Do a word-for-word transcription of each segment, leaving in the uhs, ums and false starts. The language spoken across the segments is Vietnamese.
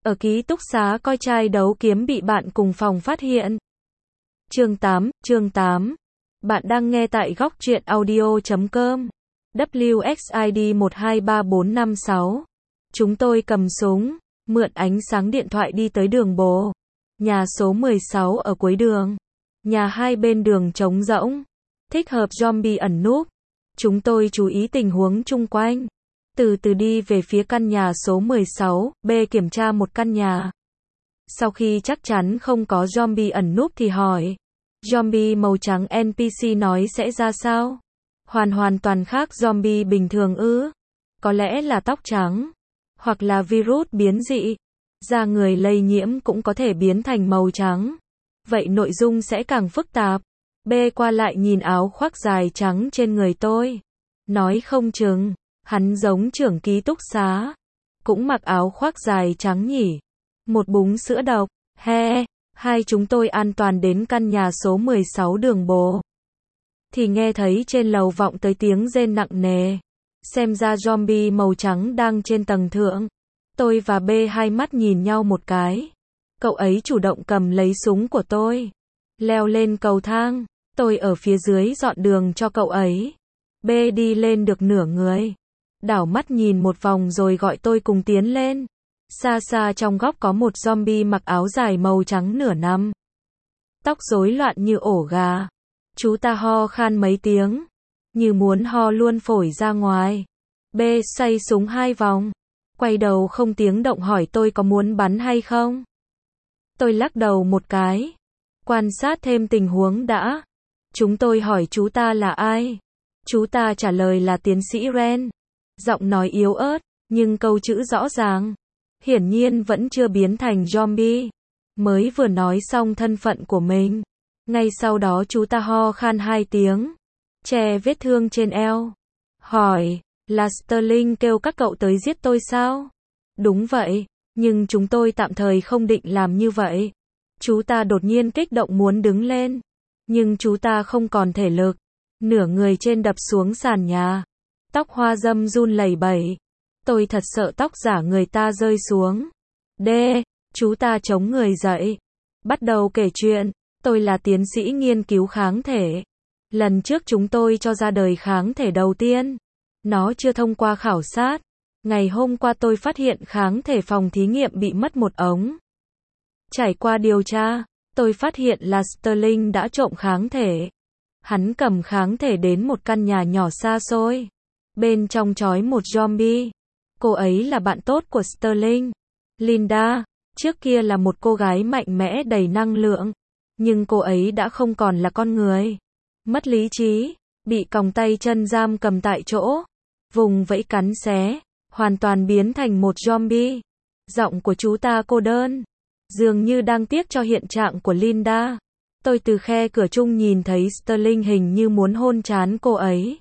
Ở ký túc xá coi trai đấu kiếm bị bạn cùng phòng phát hiện. Chương tám, chương tám. Bạn đang nghe tại góc truyện audio chấm com. W X I D một hai ba bốn năm sáu. Chúng tôi cầm súng, mượn ánh sáng điện thoại đi tới đường Bồ. Nhà số mười sáu ở cuối đường. Nhà hai bên đường trống rỗng. Thích hợp zombie ẩn núp. Chúng tôi chú ý tình huống chung quanh. Từ từ đi về phía căn nhà số mười sáu, B kiểm tra một căn nhà. Sau khi chắc chắn không có zombie ẩn núp thì hỏi. Zombie màu trắng N P C nói sẽ ra sao? Hoàn hoàn toàn khác zombie bình thường ư? Có lẽ là tóc trắng. Hoặc là virus biến dị. Da người lây nhiễm cũng có thể biến thành màu trắng. Vậy nội dung sẽ càng phức tạp. B qua lại nhìn áo khoác dài trắng trên người tôi. Nói không chừng, hắn giống trưởng ký túc xá. Cũng mặc áo khoác dài trắng nhỉ. Một búng sữa độc. He, hai chúng tôi an toàn đến căn nhà số mười sáu đường Bồ. Thì nghe thấy trên lầu vọng tới tiếng rên nặng nề. Xem ra zombie màu trắng đang trên tầng thượng. Tôi và B hai mắt nhìn nhau một cái. Cậu ấy chủ động cầm lấy súng của tôi. Leo lên cầu thang. Tôi ở phía dưới dọn đường cho cậu ấy. B đi lên được nửa người. Đảo mắt nhìn một vòng rồi gọi tôi cùng tiến lên. Xa xa trong góc có một zombie mặc áo dài màu trắng nửa nằm. Tóc rối loạn như ổ gà. Chú ta ho khan mấy tiếng. Như muốn ho luôn phổi ra ngoài. B xoay súng hai vòng. Quay đầu không tiếng động hỏi tôi có muốn bắn hay không. Tôi lắc đầu một cái. Quan sát thêm tình huống đã. Chúng tôi hỏi chú ta là ai. Chú ta trả lời là tiến sĩ Ren. Giọng nói yếu ớt, nhưng câu chữ rõ ràng. Hiển nhiên vẫn chưa biến thành zombie. Mới vừa nói xong thân phận của mình. Ngay sau đó chú ta ho khan hai tiếng. Che vết thương trên eo. Hỏi, là Sterling kêu các cậu tới giết tôi sao? Đúng vậy, nhưng chúng tôi tạm thời không định làm như vậy. Chú ta đột nhiên kích động muốn đứng lên. Nhưng chú ta không còn thể lực. Nửa người trên đập xuống sàn nhà. Tóc hoa dâm run lẩy bẩy. Tôi thật sợ tóc giả người ta rơi xuống. D. Chú ta chống người dậy. Bắt đầu kể chuyện. Tôi là tiến sĩ nghiên cứu kháng thể. Lần trước chúng tôi cho ra đời kháng thể đầu tiên. Nó chưa thông qua khảo sát. Ngày hôm qua tôi phát hiện kháng thể phòng thí nghiệm bị mất một ống. Trải qua điều tra, tôi phát hiện là Sterling đã trộm kháng thể. Hắn cầm kháng thể đến một căn nhà nhỏ xa xôi. Bên trong trói một zombie. Cô ấy là bạn tốt của Sterling. Linda, trước kia là một cô gái mạnh mẽ đầy năng lượng. Nhưng cô ấy đã không còn là con người. Mất lý trí, bị còng tay chân giam cầm tại chỗ. Vùng vẫy cắn xé, hoàn toàn biến thành một zombie. Giọng của chú ta cô đơn. Dường như đang tiếc cho hiện trạng của Linda. Tôi từ khe cửa chung nhìn thấy Sterling hình như muốn hôn trán cô ấy.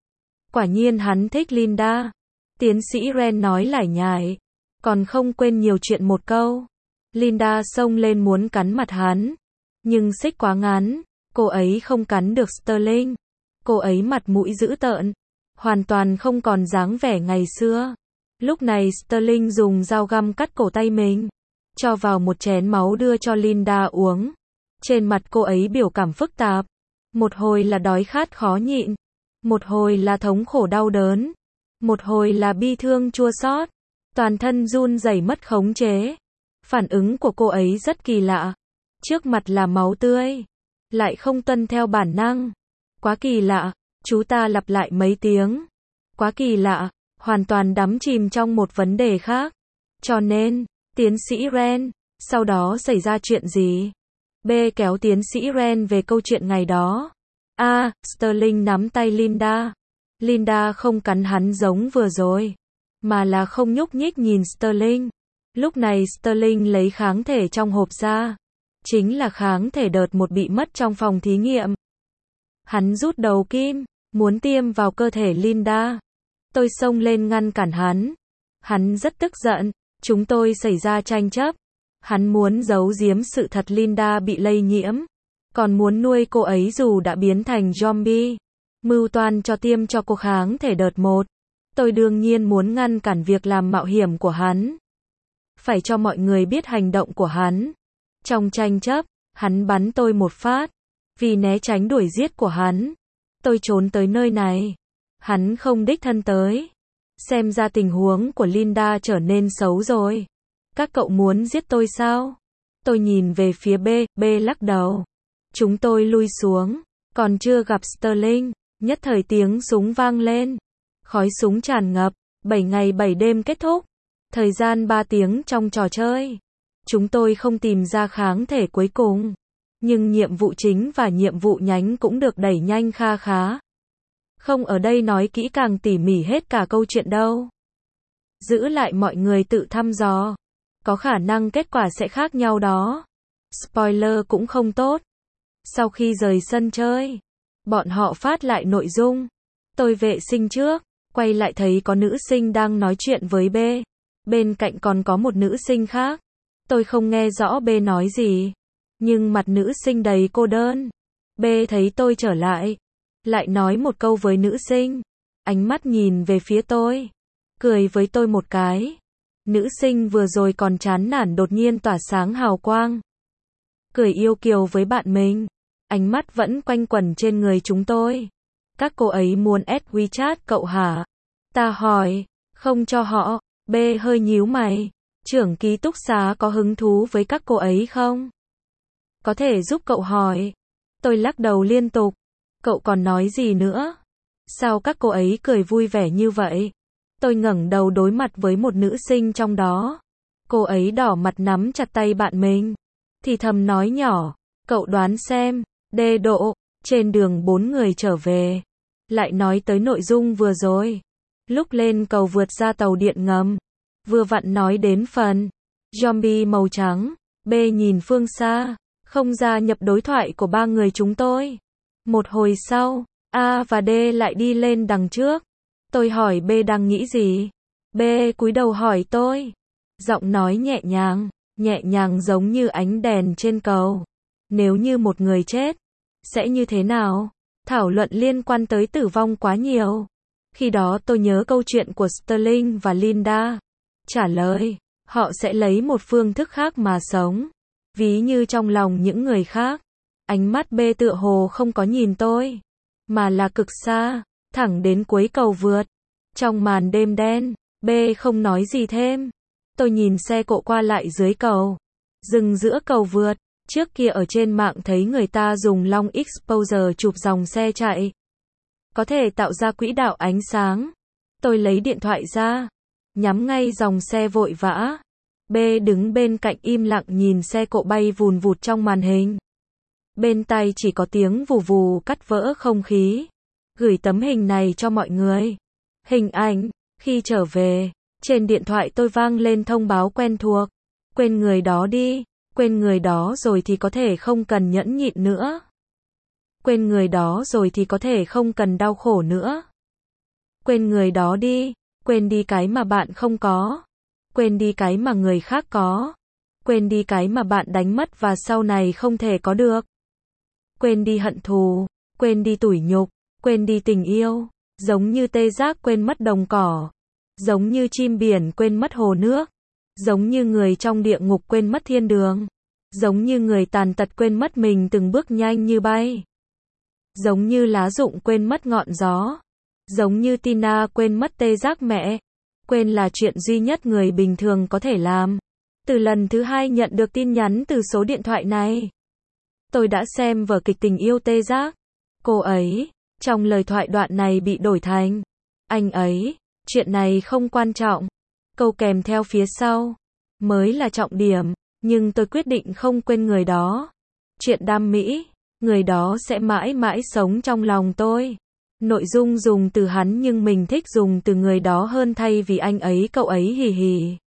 Quả nhiên hắn thích Linda. Tiến sĩ Ren nói lải nhải. Còn không quên nhiều chuyện một câu. Linda xông lên muốn cắn mặt hắn. Nhưng xích quá ngắn. Cô ấy không cắn được Sterling. Cô ấy mặt mũi dữ tợn. Hoàn toàn không còn dáng vẻ ngày xưa. Lúc này Sterling dùng dao găm cắt cổ tay mình. Cho vào một chén máu đưa cho Linda uống. Trên mặt cô ấy biểu cảm phức tạp. Một hồi là đói khát khó nhịn. Một hồi là thống khổ đau đớn. Một hồi là bi thương chua xót. Toàn thân run rẩy mất khống chế. Phản ứng của cô ấy rất kỳ lạ. Trước mặt là máu tươi. Lại không tuân theo bản năng. Quá kỳ lạ. Chú ta lặp lại mấy tiếng. Quá kỳ lạ. Hoàn toàn đắm chìm trong một vấn đề khác. Cho nên, tiến sĩ Ren, sau đó xảy ra chuyện gì? B kéo tiến sĩ Ren về câu chuyện ngày đó. A. Sterling nắm tay Linda. Linda không cắn hắn giống vừa rồi. Mà là không nhúc nhích nhìn Sterling. Lúc này Sterling lấy kháng thể trong hộp ra. Chính là kháng thể đợt một bị mất trong phòng thí nghiệm. Hắn rút đầu kim, muốn tiêm vào cơ thể Linda. Tôi xông lên ngăn cản hắn. Hắn rất tức giận. Chúng tôi xảy ra tranh chấp. Hắn muốn giấu giếm sự thật Linda bị lây nhiễm. Còn muốn nuôi cô ấy dù đã biến thành zombie. Mưu toan cho tiêm cho cô kháng thể đợt một. Tôi đương nhiên muốn ngăn cản việc làm mạo hiểm của hắn. phải cho mọi người biết hành động của hắn. Trong tranh chấp, hắn bắn tôi một phát. Vì né tránh đuổi giết của hắn, tôi trốn tới nơi này. Hắn không đích thân tới. Xem ra tình huống của Linda trở nên xấu rồi. Các cậu muốn giết tôi sao? Tôi nhìn về phía B, B lắc đầu. Chúng tôi lui xuống, còn chưa gặp Sterling, nhất thời tiếng súng vang lên. Khói súng tràn ngập, bảy ngày bảy đêm kết thúc. Thời gian ba tiếng trong trò chơi. Chúng tôi không tìm ra kháng thể cuối cùng. Nhưng nhiệm vụ chính và nhiệm vụ nhánh cũng được đẩy nhanh kha khá. Không ở đây nói kỹ càng tỉ mỉ hết cả câu chuyện đâu. Giữ lại mọi người tự thăm dò. Có khả năng kết quả sẽ khác nhau đó. Spoiler cũng không tốt. Sau khi rời sân chơi, bọn họ phát lại nội dung. Tôi vệ sinh trước, quay lại thấy có nữ sinh đang nói chuyện với B. Bên cạnh còn có một nữ sinh khác. Tôi không nghe rõ B nói gì. Nhưng mặt nữ sinh đầy cô đơn. B thấy tôi trở lại. Lại nói một câu với nữ sinh. Ánh mắt nhìn về phía tôi. Cười với tôi một cái. Nữ sinh vừa rồi còn chán nản đột nhiên tỏa sáng hào quang. Cười yêu kiều với bạn mình. Ánh mắt vẫn quanh quẩn trên người chúng tôi. Các cô ấy muốn add WeChat cậu hả? Ta hỏi. Không cho họ. B hơi nhíu mày. Trưởng ký túc xá có hứng thú với các cô ấy không? Có thể giúp cậu hỏi. Tôi lắc đầu liên tục. Cậu còn nói gì nữa? Sao các cô ấy cười vui vẻ như vậy? Tôi ngẩng đầu đối mặt với một nữ sinh trong đó. Cô ấy đỏ mặt nắm chặt tay bạn mình. Thì thầm nói nhỏ. Cậu đoán xem. Đê độ. Trên đường bốn người trở về. Lại nói tới nội dung vừa rồi. Lúc lên cầu vượt ra tàu điện ngầm. Vừa vặn nói đến phần zombie màu trắng. B nhìn phương xa. Không gia nhập đối thoại của ba người chúng tôi. Một hồi sau, A và D lại đi lên đằng trước. Tôi hỏi B đang nghĩ gì. B cúi đầu hỏi tôi. Giọng nói nhẹ nhàng, nhẹ nhàng giống như ánh đèn trên cầu. Nếu như một người chết, sẽ như thế nào? Thảo luận liên quan tới tử vong quá nhiều. Khi đó tôi nhớ câu chuyện của Sterling và Linda. Trả lời, họ sẽ lấy một phương thức khác mà sống. Ví như trong lòng những người khác. Ánh mắt B tựa hồ không có nhìn tôi, mà là cực xa, thẳng đến cuối cầu vượt. Trong màn đêm đen, B không nói gì thêm. Tôi nhìn xe cộ qua lại dưới cầu, dừng giữa cầu vượt. Trước kia ở trên mạng thấy người ta dùng long exposure chụp dòng xe chạy. Có thể tạo ra quỹ đạo ánh sáng. Tôi lấy điện thoại ra, nhắm ngay dòng xe vội vã. B đứng bên cạnh im lặng nhìn xe cộ bay vùn vụt trong màn hình. Bên tai chỉ có tiếng vù vù cắt vỡ không khí. Gửi tấm hình này cho mọi người. Hình ảnh, khi trở về, trên điện thoại tôi vang lên thông báo quen thuộc. Quên người đó đi, quên người đó rồi thì có thể không cần nhẫn nhịn nữa. Quên người đó rồi thì có thể không cần đau khổ nữa. Quên người đó đi, quên đi cái mà bạn không có. Quên đi cái mà người khác có. Quên đi cái mà bạn đánh mất và sau này không thể có được. Quên đi hận thù, quên đi tủi nhục, quên đi tình yêu. Giống như tê giác quên mất đồng cỏ. Giống như chim biển quên mất hồ nước. Giống như người trong địa ngục quên mất thiên đường. Giống như người tàn tật quên mất mình từng bước nhanh như bay. Giống như lá rụng quên mất ngọn gió. Giống như Tina quên mất tê giác mẹ. Quên là chuyện duy nhất người bình thường có thể làm. Từ lần thứ hai nhận được tin nhắn từ số điện thoại này, tôi đã xem vở kịch tình yêu tê giác. Cô ấy, trong lời thoại đoạn này bị đổi thành anh ấy, chuyện này không quan trọng. Câu kèm theo phía sau mới là trọng điểm, nhưng tôi quyết định không quên người đó. Chuyện đam mỹ, người đó sẽ mãi mãi sống trong lòng tôi. Nội dung dùng từ hắn nhưng mình thích dùng từ người đó hơn thay vì anh ấy cậu ấy hì hì.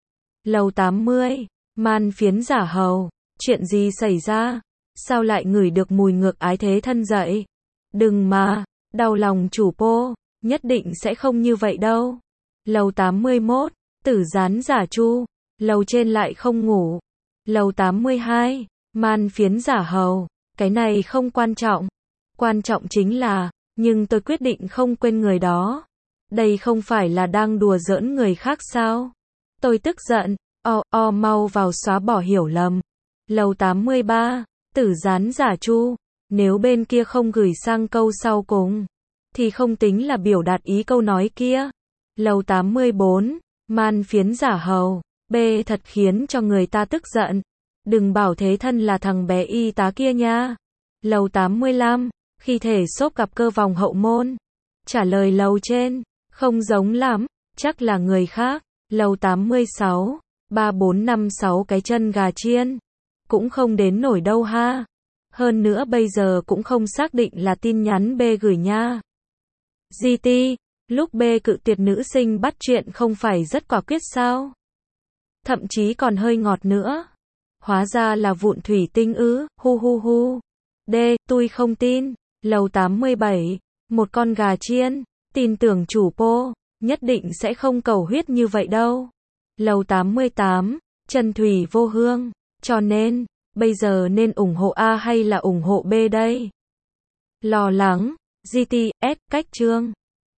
Lầu tám mươi, man phiến giả hầu, chuyện gì xảy ra? Sao lại ngửi được mùi ngược ái thế thân dậy? Đừng mà, đau lòng chủ pô, nhất định sẽ không như vậy đâu. Lầu tám mươi mốt, tử gián giả chu, lầu trên lại không ngủ. Lầu tám mươi hai, man phiến giả hầu, cái này không quan trọng. Quan trọng chính là, nhưng tôi quyết định không quên người đó. Đây không phải là đang đùa giỡn người khác sao? Tôi tức giận, O, o mau vào xóa bỏ hiểu lầm. Lầu tám mươi ba, tử gián giả chu. Nếu bên kia không gửi sang câu sau cùng, thì không tính là biểu đạt ý câu nói kia. Lầu tám mươi bốn, man phiến giả hầu. B thật khiến cho người ta tức giận. Đừng bảo thế thân là thằng bé y tá kia nha. Lầu tám mươi lăm, khi thể xốp gặp cơ vòng hậu môn. Trả lời lầu trên, không giống lắm, chắc là người khác. Lầu tám mươi sáu, ba bốn năm sáu cái chân gà chiên. Cũng không đến nổi đâu ha. Hơn nữa bây giờ cũng không xác định là tin nhắn B gửi nha. giê tê, lúc B cự tuyệt nữ sinh bắt chuyện không phải rất quả quyết sao? Thậm chí còn hơi ngọt nữa. Hóa ra là vụn thủy tinh ư, hu hu hu. D, tôi không tin. Lầu tám mươi bảy, một con gà chiên, tin tưởng chủ po, nhất định sẽ không cầu huyết như vậy đâu. Lầu tám mươi tám, chân thủy vô hương, cho nên, bây giờ nên ủng hộ A hay là ủng hộ B đây? Lo lắng, giê tê ét, cách chương.